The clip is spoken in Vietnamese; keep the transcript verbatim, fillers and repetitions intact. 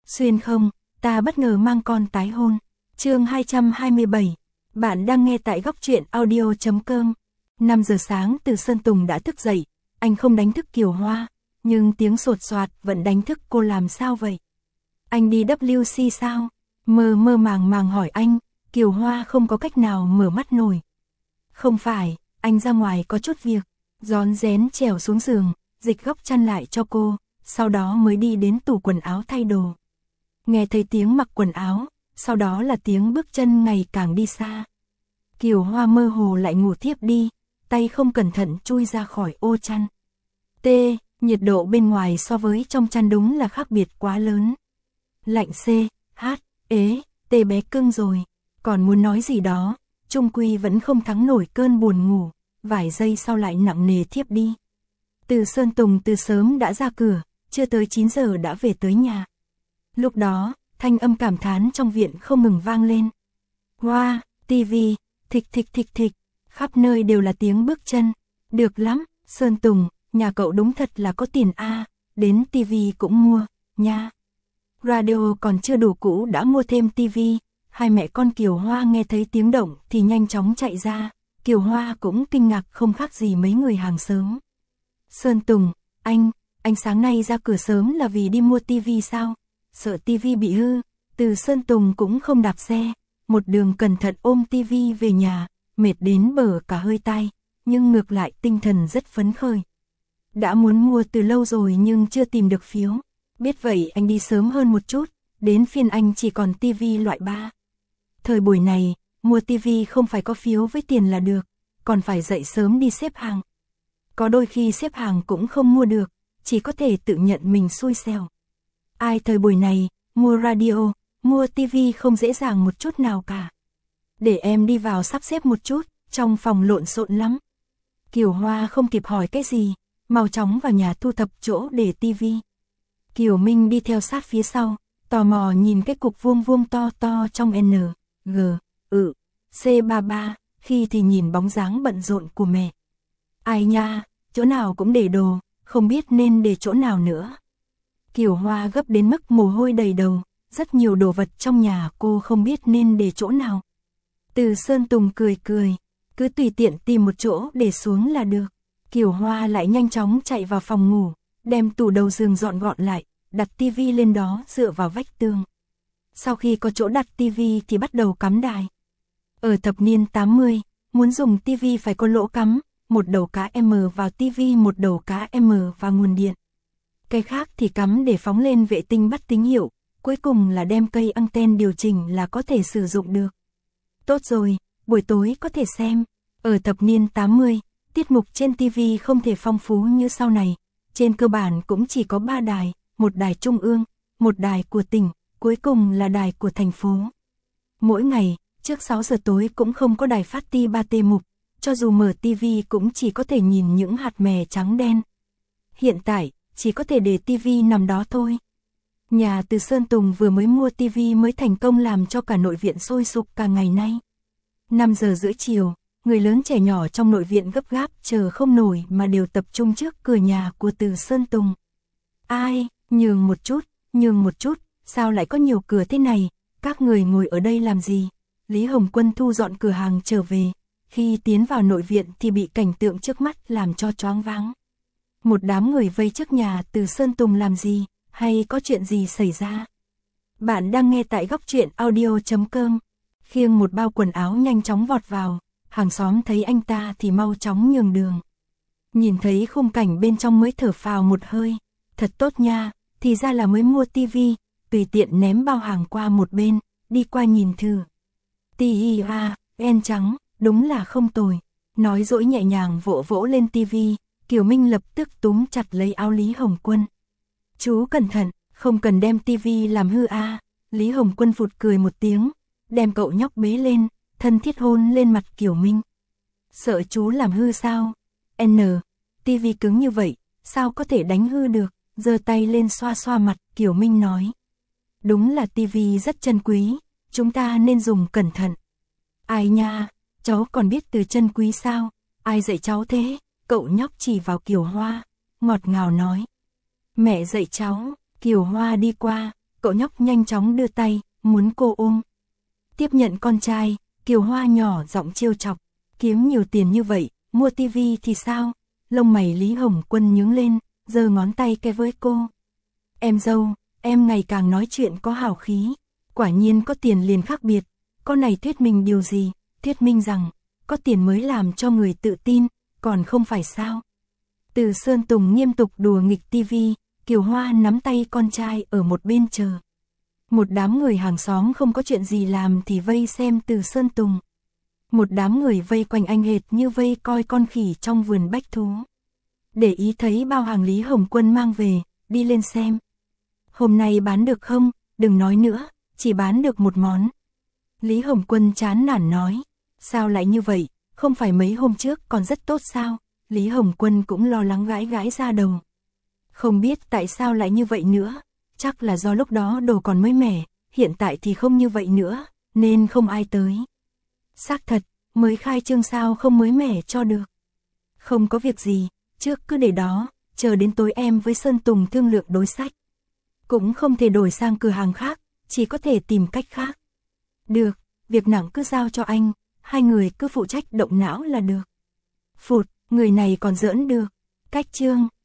Xuyên không, ta bất ngờ mang con tái hôn. Chương hai trăm hai mươi bảy. Bạn đang nghe tại góc truyện audio chấm com. năm giờ sáng Từ Sơn Tùng đã thức dậy, anh không đánh thức Kiều Hoa, nhưng tiếng sột soạt vẫn đánh thức cô. Làm sao vậy? Anh đi W C sao? Mơ mơ màng màng hỏi anh. Kiều Hoa không có cách nào mở mắt nổi. Không phải, anh ra ngoài có chút việc. Rón rén trèo xuống giường, dịch góc chăn lại cho cô, sau đó mới đi đến tủ quần áo thay đồ. Nghe thấy tiếng mặc quần áo, sau đó là tiếng bước chân ngày càng đi xa. Kiều Hoa mơ hồ lại ngủ thiếp đi, tay không cẩn thận chui ra khỏi ô chăn. T, nhiệt độ bên ngoài so với trong chăn đúng là khác biệt quá lớn. Lạnh C, H, ế, T bé cưng rồi, còn muốn nói gì đó, chung quy vẫn không thắng nổi cơn buồn ngủ, vài giây sau lại nặng nề thiếp đi. Từ Sơn Tùng từ sớm đã ra cửa, chưa tới chín giờ đã về tới nhà. Lúc đó, thanh âm cảm thán trong viện không ngừng vang lên. Hoa, tivi, thịch thịch thịch thịch, khắp nơi đều là tiếng bước chân. Được lắm, Sơn Tùng, nhà cậu đúng thật là có tiền a, đến tivi cũng mua, nha. Radio còn chưa đủ cũ đã mua thêm tivi. Hai mẹ con Kiều Hoa nghe thấy tiếng động thì nhanh chóng chạy ra. Kiều Hoa cũng kinh ngạc không khác gì mấy người hàng xóm. Sơn Tùng, anh, anh sáng nay ra cửa sớm là vì đi mua tivi sao? Sợ tivi bị hư. Từ Sơn Tùng cũng không đạp xe, một đường cẩn thận ôm tivi về nhà, mệt đến bở cả hơi tai, nhưng ngược lại tinh thần rất phấn khởi. Đã muốn mua từ lâu rồi nhưng chưa tìm được phiếu. Biết vậy anh đi sớm hơn một chút, đến phiên anh chỉ còn tivi loại ba. Thời buổi này, mua tivi không phải có phiếu với tiền là được, còn phải dậy sớm đi xếp hàng. Có đôi khi xếp hàng cũng không mua được, chỉ có thể tự nhận mình xui xẻo. Ai thời buổi này, mua radio, mua tivi không dễ dàng một chút nào cả. Để em đi vào sắp xếp một chút, trong phòng lộn xộn lắm. Kiều Hoa không kịp hỏi cái gì, mau chóng vào nhà thu thập chỗ để tivi. Kiều Minh đi theo sát phía sau, tò mò nhìn cái cục vuông vuông to to trong N, G, ừ, C ba ba, khi thì nhìn bóng dáng bận rộn của mẹ. Ai nha, chỗ nào cũng để đồ, không biết nên để chỗ nào nữa. Kiều Hoa gấp đến mức mồ hôi đầy đầu, rất nhiều đồ vật trong nhà cô không biết nên để chỗ nào. Từ Sơn Tùng cười cười, cứ tùy tiện tìm một chỗ để xuống là được. Kiều Hoa lại nhanh chóng chạy vào phòng ngủ, đem tủ đầu giường dọn gọn lại, đặt tivi lên đó dựa vào vách tường. Sau khi có chỗ đặt tivi thì bắt đầu cắm đài. Ở thập niên tám mươi, muốn dùng tivi phải có lỗ cắm, một đầu cá M vào tivi, một đầu cá M vào nguồn điện. Cây khác thì cắm để phóng lên vệ tinh bắt tín hiệu, cuối cùng là đem cây anten điều chỉnh là có thể sử dụng được. Tốt rồi, buổi tối có thể xem. Ở thập niên tám mươi, tiết mục trên tivi không thể phong phú như sau này. Trên cơ bản cũng chỉ có ba đài, một đài trung ương, một đài của tỉnh, cuối cùng là đài của thành phố. Mỗi ngày, trước sáu giờ tối cũng không có đài phát ti ba T mục, cho dù mở tivi cũng chỉ có thể nhìn những hạt mè trắng đen. Hiện tại, chỉ có thể để tivi nằm đó thôi. Nhà Từ Sơn Tùng vừa mới mua tivi mới thành công làm cho cả nội viện sôi sục cả ngày nay. năm giờ rưỡi chiều, người lớn trẻ nhỏ trong nội viện gấp gáp chờ không nổi mà đều tập trung trước cửa nhà của Từ Sơn Tùng. Ai, nhường một chút, nhường một chút, sao lại có nhiều cửa thế này, các người ngồi ở đây làm gì? Lý Hồng Quân thu dọn cửa hàng trở về, khi tiến vào nội viện thì bị cảnh tượng trước mắt làm cho choáng váng. Một đám người vây trước nhà Từ Sơn Tùng làm gì, hay có chuyện gì xảy ra? Bạn đang nghe tại góc truyện audio chấm com. Khiêng một bao quần áo nhanh chóng vọt vào, hàng xóm thấy anh ta thì mau chóng nhường đường. Nhìn thấy khung cảnh bên trong mới thở phào một hơi, thật tốt nha, thì ra là mới mua tivi, tùy tiện ném bao hàng qua một bên, đi qua nhìn thử. Ti a, en trắng, đúng là không tồi. Nói dỗi nhẹ nhàng vỗ vỗ lên tivi, Kiều Minh lập tức túm chặt lấy áo Lý Hồng Quân. Chú cẩn thận, không cần đem tivi làm hư a. À. Lý Hồng Quân phụt cười một tiếng, đem cậu nhóc bế lên, thân thiết hôn lên mặt Kiều Minh. Sợ chú làm hư sao? N, tivi cứng như vậy, sao có thể đánh hư được? Giơ tay lên xoa xoa mặt, Kiều Minh nói. Đúng là tivi rất chân quý, chúng ta nên dùng cẩn thận. Ai nha, cháu còn biết từ chân quý sao? Ai dạy cháu thế? Cậu nhóc chỉ vào Kiều Hoa, ngọt ngào nói. Mẹ dạy cháu. Kiều Hoa đi qua, cậu nhóc nhanh chóng đưa tay, muốn cô ôm. Tiếp nhận con trai, Kiều Hoa nhỏ giọng trêu chọc, kiếm nhiều tiền như vậy, mua tivi thì sao? Lông mày Lý Hồng Quân nhướng lên, giơ ngón tay cái với cô. Em dâu, em ngày càng nói chuyện có hào khí, quả nhiên có tiền liền khác biệt, con này thuyết minh điều gì? Thuyết minh rằng, có tiền mới làm cho người tự tin, còn không phải sao? Từ Sơn Tùng nghiêm tục đùa nghịch tivi, Kiều Hoa nắm tay con trai ở một bên chờ. Một đám người hàng xóm không có chuyện gì làm thì vây xem Từ Sơn Tùng. Một đám người vây quanh anh hệt như vây coi con khỉ trong vườn bách thú. Để ý thấy bao hàng Lý Hồng Quân mang về, đi lên xem. Hôm nay bán được không? Đừng nói nữa, chỉ bán được một món. Lý Hồng Quân chán nản nói. Sao lại như vậy? Không phải mấy hôm trước còn rất tốt sao? Lý Hồng Quân cũng lo lắng gãi gãi ra đầu. Không biết tại sao lại như vậy nữa. Chắc là do lúc đó đồ còn mới mẻ, hiện tại thì không như vậy nữa, nên không ai tới. Xác thật, mới khai trương sao không mới mẻ cho được. Không có việc gì, trước cứ để đó, chờ đến tối em với Sơn Tùng thương lượng đối sách. Cũng không thể đổi sang cửa hàng khác, chỉ có thể tìm cách khác. Được, việc nặng cứ giao cho anh, hai người cứ phụ trách động não là được. Phụt, người này còn giỡn được. Cách chương